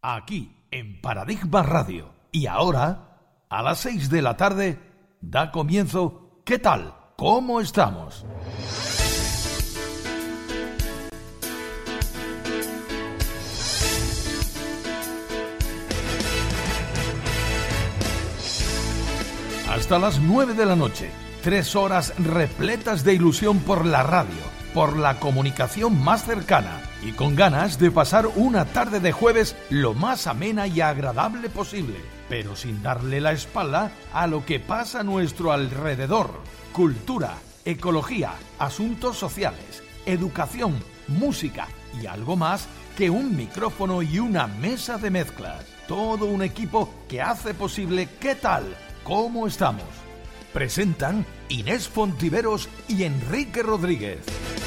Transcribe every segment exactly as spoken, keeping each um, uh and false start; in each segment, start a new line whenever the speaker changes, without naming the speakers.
aquí en Paradigma Radio. Y ahora, a las seis de la tarde, da comienzo ¿Qué tal? ¿Cómo estamos? Hasta las nueve de la noche, tres horas repletas de ilusión por la radio, por la comunicación más cercana y con ganas de pasar una tarde de jueves lo más amena y agradable posible, pero sin darle la espalda a lo que pasa a nuestro alrededor. Cultura, ecología, asuntos sociales, educación, música y algo más que un micrófono y una mesa de mezclas. Todo un equipo que hace posible ¿Qué tal? ¿Cómo estamos? Presentan Inés Fontiveros y Enrique Rodríguez.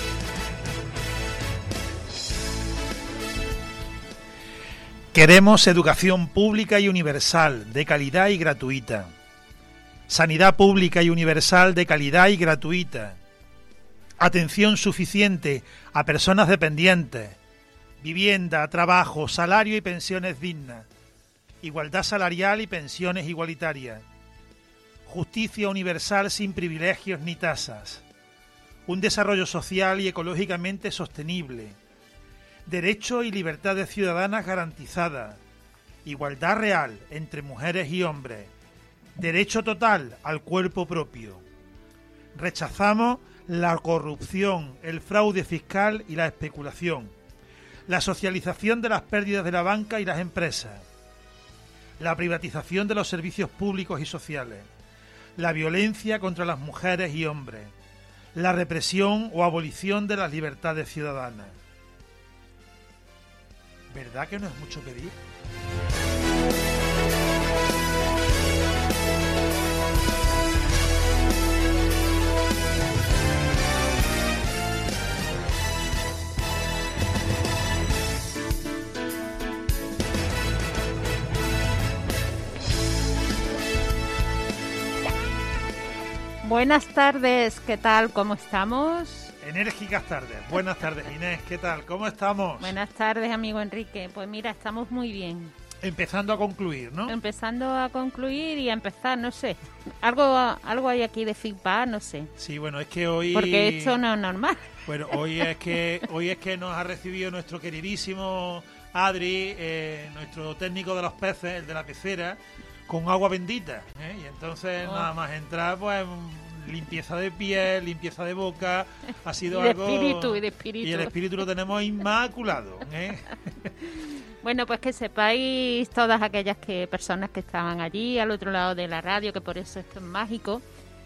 Queremos educación pública y universal, de calidad y gratuita. Sanidad pública y universal de calidad y gratuita. Atención suficiente a personas dependientes. Vivienda, trabajo, salario y pensiones dignas. Igualdad salarial y pensiones igualitarias. Justicia universal sin privilegios ni tasas. Un desarrollo social y ecológicamente sostenible. Derecho y libertades ciudadanas garantizadas. Igualdad real entre mujeres y hombres. Derecho total al cuerpo propio. Rechazamos la corrupción, el fraude fiscal y la especulación. La socialización de las pérdidas de la banca y las empresas. La privatización de los servicios públicos y sociales. La violencia contra las mujeres y hombres. La represión o abolición de las libertades ciudadanas. ¿Verdad que no es mucho pedir?
Buenas tardes, ¿qué tal? ¿Cómo estamos?
Enérgicas tardes. Buenas tardes, Inés. ¿Qué tal? ¿Cómo estamos?
Buenas tardes, amigo Enrique. Pues mira, estamos muy bien.
Empezando a concluir, ¿no?
Empezando a concluir y a empezar, no sé. Algo algo hay aquí de feedback, no sé.
Sí, bueno, es que hoy...
Porque esto no es normal.
Bueno, hoy es que hoy es que nos ha recibido nuestro queridísimo Adri, eh, nuestro técnico de los peces, el de la pecera, con agua bendita, ¿eh? Y entonces oh. nada más entrar, pues... limpieza de piel, limpieza de boca, ha sido
y de
algo...
espíritu, y de espíritu.
Y el espíritu lo tenemos inmaculado, ¿eh?
Bueno, pues que sepáis todas aquellas que personas que estaban allí, al otro lado de la radio, que por eso esto es mágico,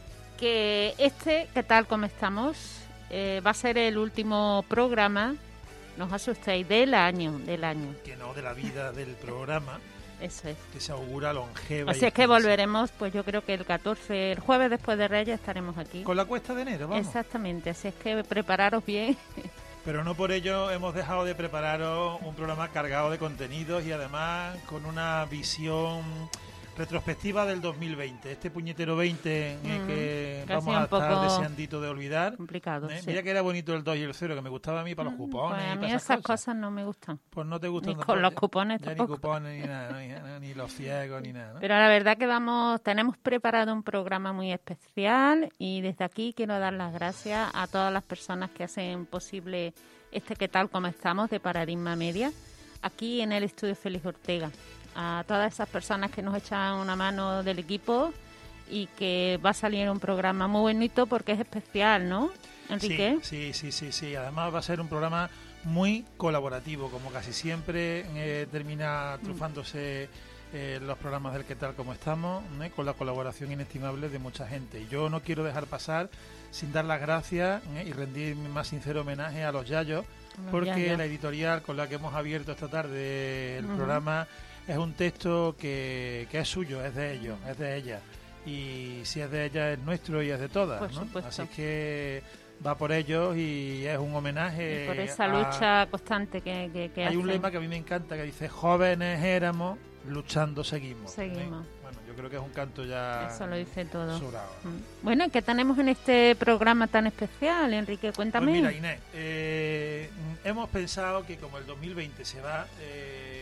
que este, ¿qué tal? ¿Cómo estamos? Eh, va a ser el último programa, no os asustéis, del año, del año.
Que no, de la vida del programa.
Eso es.
Que se augura longeva.
Así es que volveremos, pues yo creo que el catorce, el jueves después de Reyes estaremos aquí.
Con la cuesta de enero, vamos.
Exactamente, así es que prepararos bien.
Pero no por ello hemos dejado de prepararos un programa cargado de contenidos y además con una visión retrospectiva del dos mil veinte. Este puñetero veinte mm, eh, que vamos a estar deseandito de olvidar.
Complicado,
¿eh?
sí.
Mira que era bonito el dos y el cero, que me gustaba a mí para los cupones.
Pues a mí
y
esas,
esas
cosas.
cosas
no me gustan.
Pues no te gustan
ni
tampoco.
Con los cupones
ya
tampoco.
Ni cupones ni nada, ni, ni los ciegos ni nada, ¿no?
Pero la verdad que vamos, tenemos preparado un programa muy especial y desde aquí quiero dar las gracias a todas las personas que hacen posible este ¿Qué tal? ¿Cómo estamos? De Paradigma Media, aquí en el estudio Félix Ortega. A todas esas personas que nos echan una mano del equipo y que va a salir un programa muy bonito porque es especial, ¿no, Enrique?
Sí, sí, sí, sí, sí. Además va a ser un programa muy colaborativo, como casi siempre eh, termina trufándose eh, los programas del ¿Qué tal? ¿Cómo estamos? ¿eh? Con la colaboración inestimable de mucha gente. Y yo no quiero dejar pasar sin dar las gracias ¿eh? y rendir mi más sincero homenaje a los Yayos, porque Yayos. La editorial con la que hemos abierto esta tarde el uh-huh. programa es un texto que, que es suyo, es de ellos, es de ella. Y si es de ella es nuestro y es de todas,
por
¿no?
Supuesto.
Así que va por ellos y es un homenaje.
Y por esa lucha a... constante que, que, que
Hay
hacen.
un lema que a mí me encanta que dice: jóvenes éramos, luchando seguimos.
Seguimos.
¿eh? Bueno, yo creo que es un canto ya...
Eso lo dice todo.
Sobrado, ¿no?
Bueno, ¿qué tenemos en este programa tan especial, Enrique? Cuéntame.
Pues mira, Inés, eh, hemos pensado que como el dos mil veinte se va... Eh,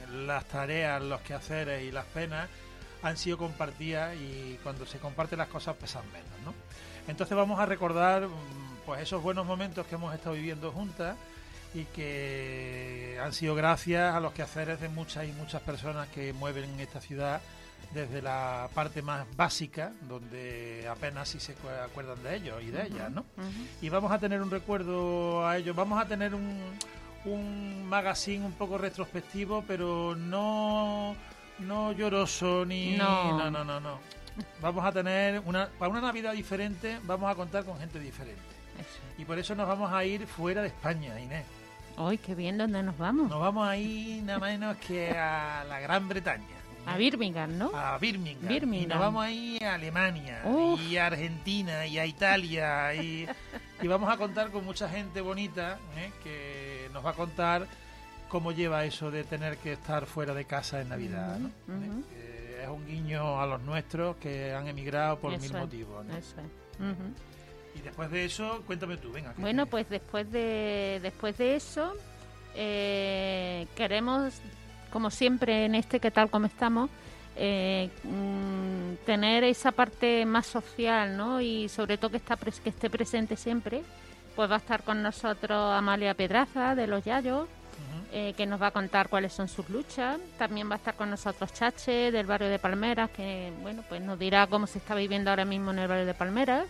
las tareas, los quehaceres y las penas han sido compartidas, y cuando se comparten las cosas pesan menos, ¿no? Entonces vamos a recordar pues esos buenos momentos que hemos estado viviendo juntas y que han sido gracias a los quehaceres de muchas y muchas personas que mueven esta ciudad desde la parte más básica, donde apenas si se acuerdan de ellos y de uh-huh, ellas, ¿no? Uh-huh. Y vamos a tener un recuerdo a ellos, vamos a tener un, un magazine un poco retrospectivo, pero no, no lloroso ni...
No,
no, no, no. no. Vamos a tener, una para una Navidad diferente, vamos a contar con gente diferente.
Eso.
Y por eso nos vamos a ir fuera de España, Inés.
¡Ay, qué bien! ¿Dónde nos vamos?
Nos vamos a ir nada menos que a la Gran Bretaña.
A Birmingham, ¿no?
A Birmingham.
Birmingham.
Y nos vamos a ir a Alemania,
Uf.
y a Argentina, y a Italia. Y, y vamos a contar con mucha gente bonita, ¿eh? Que nos va a contar cómo lleva eso de tener que estar fuera de casa en Navidad, ¿no?
Uh-huh.
¿Eh? Es un guiño a los nuestros que han emigrado por
eso
mil
es,
motivos, ¿no?
Eso es. Uh-huh.
Y después de eso, cuéntame tú, venga.
Bueno,
te...
pues después de después de eso, eh, queremos, como siempre en este ¿Qué tal? ¿Cómo estamos? Eh, mmm, tener esa parte más social, ¿no? Y sobre todo que, está pres- que esté presente siempre. Pues va a estar con nosotros Amalia Pedraza, de Los Yayos, uh-huh. eh, que nos va a contar cuáles son sus luchas. También va a estar con nosotros Chache, del barrio de Palmeras, que bueno, pues nos dirá cómo se está viviendo ahora mismo en el barrio de Palmeras.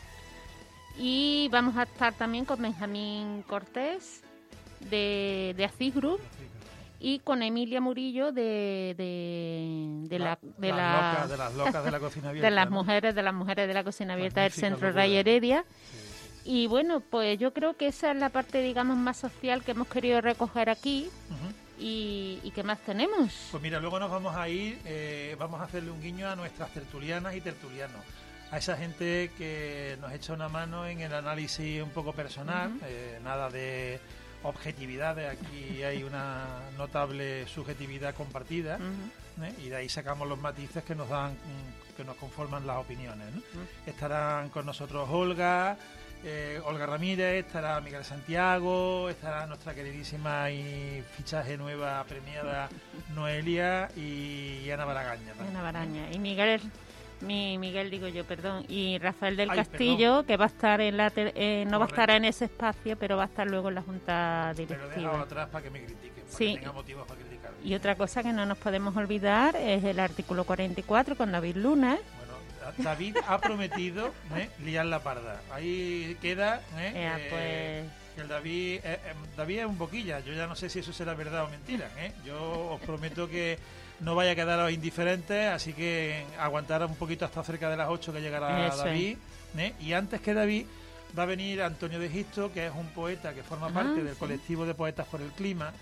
Y vamos a estar también con Benjamín Cortés, de, de Aziz Group, y con Emilia Murillo de de, de la,
la,
de,
las
la
locas, de las locas de la cocina abierta,
de las
¿no?
mujeres de las mujeres de la cocina abierta del Centro
locura.
Ray Heredia.
Sí, sí, sí.
Y bueno, pues yo creo que esa es la parte, digamos, más social que hemos querido recoger aquí.
Uh-huh.
y, y ¿qué más tenemos?
Pues mira, luego nos vamos a ir, eh, vamos a hacerle un guiño a nuestras tertulianas y tertulianos, a esa gente que nos echa una mano en el análisis un poco personal, uh-huh. eh, nada de objetividades, aquí hay una notable subjetividad compartida, uh-huh. ¿eh? Y de ahí sacamos los matices que nos dan, que nos conforman las opiniones, ¿no? Uh-huh. Estarán con nosotros Olga, eh, Olga Ramírez, estará Miguel Santiago, estará nuestra queridísima y fichaje nueva premiada Noelia y Ana Baragaña también.
Ana Baraña y Miguel Mi Miguel digo yo, perdón, y Rafael del
Ay,
Castillo,
perdón.
que va a estar en la te- eh, no
Correcto.
va a estar en ese espacio, pero va a estar luego en la junta
Pero he dejado
directiva.
atrás para que me critiquen, para
Sí.
que tenga motivos para criticarme.
Y otra cosa que no nos podemos olvidar es el artículo cuarenta y cuatro con David Luna.
Bueno, David ha prometido ¿eh? liar la parda. Ahí queda ¿eh?
Eh,
Eh,
pues
que el David, eh, eh, David es un boquilla. Yo ya no sé si eso será verdad o mentira. ¿eh? Yo os prometo que no vaya a quedaros indiferentes, así que aguantar un poquito hasta cerca de las ocho que llegará
Eso
David. ¿eh? Y antes que David va a venir Antonio de Gisto, que es un poeta que forma
Ah,
parte del
sí.
colectivo de Poetas por el Clima.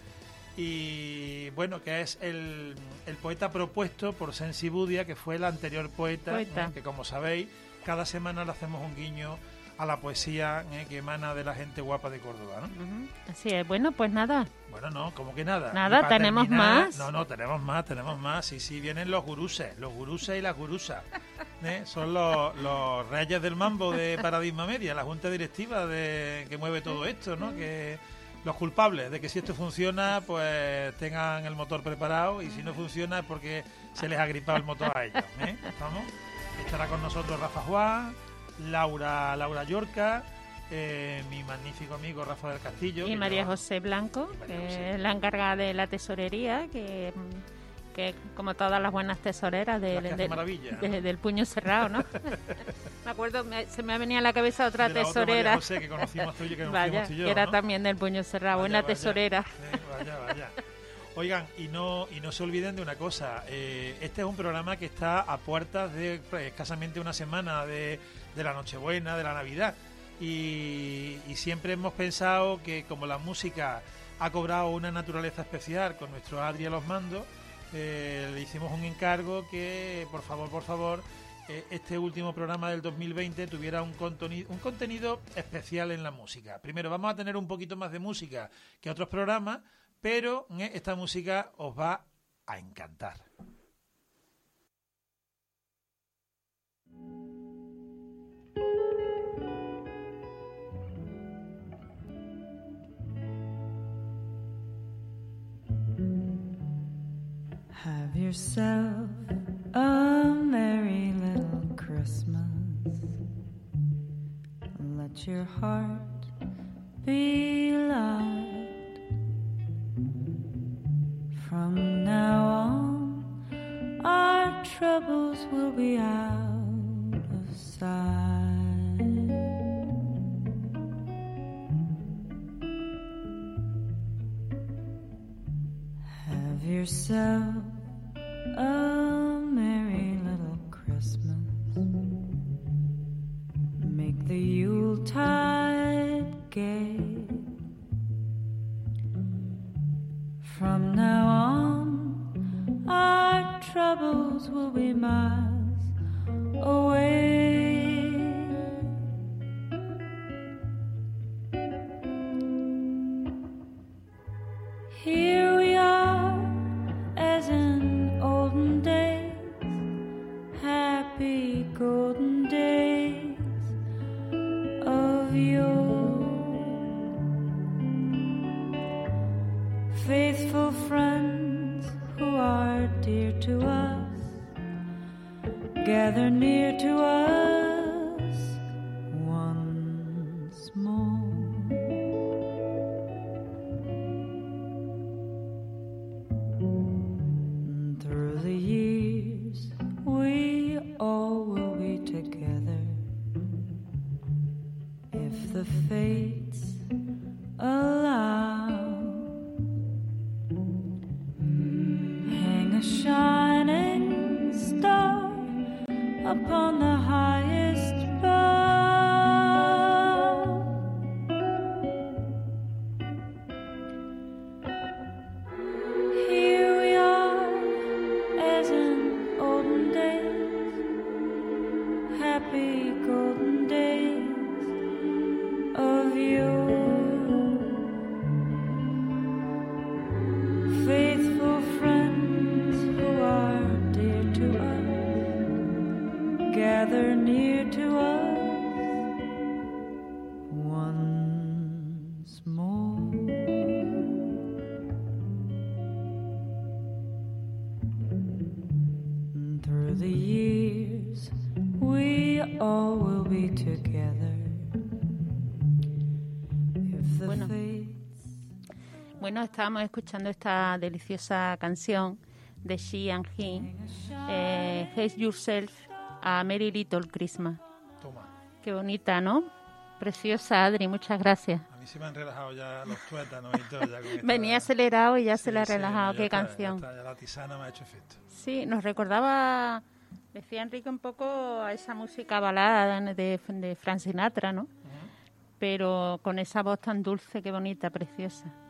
Y bueno, que es el, el poeta propuesto por Sensi Budia, que fue el anterior poeta,
Poeta.
¿eh? que como sabéis, cada semana le hacemos un guiño a la poesía ¿eh? que emana de la gente guapa de Córdoba, ¿no?
ujú, así es. Bueno, pues nada.
Bueno, no, como que nada.
Nada,
Y para
¿tenemos
terminar-
más?
No, no, tenemos más, tenemos más. Sí, sí, vienen los guruses, los guruses y las gurusas. ¿eh? Son los, los reyes del mambo de Paradigma Media, la junta directiva de que mueve todo esto, ¿no? Que los culpables de que si esto funciona, pues tengan el motor preparado, y si no funciona es porque se les ha gripado el motor a ellos. ¿eh? ¿Estamos? Estará con nosotros Rafa Juan, Laura, Laura Yorca, eh, mi magnífico amigo Rafa del Castillo.
Y
que
María
lleva-
José Blanco,
y María
que
José.
es la encargada de la tesorería, que, que como todas las buenas tesoreras
Las
del,
que hace
del-
maravilla, ¿no?
de- del puño cerrado, ¿no? Me acuerdo, me- se me ha venido a la cabeza otra
de la otra
tesorera.
María José que conocimos tú y yo, que
Vaya,
conocimos tú y yo,
que era
¿no?
también del puño cerrado,
Vaya,
buena
vaya.
tesorera.
Eh, vaya, vaya. Oigan, y no y no se olviden de una cosa, eh, este es un programa que está a puertas de pues, escasamente una semana de, de la Nochebuena, de la Navidad, y, y siempre hemos pensado que como la música ha cobrado una naturaleza especial con nuestro Adri a los mandos, eh, le hicimos un encargo que, por favor, por favor, eh, este último programa del dos mil veinte tuviera un contenido, un contenido especial en la música. Primero, vamos a tener un poquito más de música que otros programas, pero eh, esta música os va a encantar.
Have yourself a merry little Christmas. Let your heart be light. From now on, our troubles will be out of sight. Have yourself a merry little Christmas. Make the Yuletide gay. From now on, our troubles will be miles away. Here we are, as in olden days, happy golden days of yore. Faithful friends who are dear to us, gather near to us once more. Through the years, we all will be together, if the fates allow. Hang a shining star upon the highest bough. Here we are, as in olden days, happy golden days of yore. Faithful friends who are dear to us, gather near to us once more. Through the years, we all will be together. If the
Bueno.
fates.
Bueno, estábamos escuchando esta deliciosa canción de She and He, eh, Have Yourself a Merry Little Christmas.
Toma.
Qué bonita, ¿no? Preciosa, Adri, muchas gracias.
A mí se me han relajado ya los tuétanos y todo. Ya con esta-
Venía acelerado y ya
Sí,
se le ha
sí,
relajado.
ya
Qué
está,
canción.
Ya, está, ya la tisana me ha hecho efecto.
Sí, nos recordaba, decía Enrique, un poco a esa música balada de, de Frank Sinatra, ¿no? Pero con esa voz tan dulce, qué bonita, preciosa.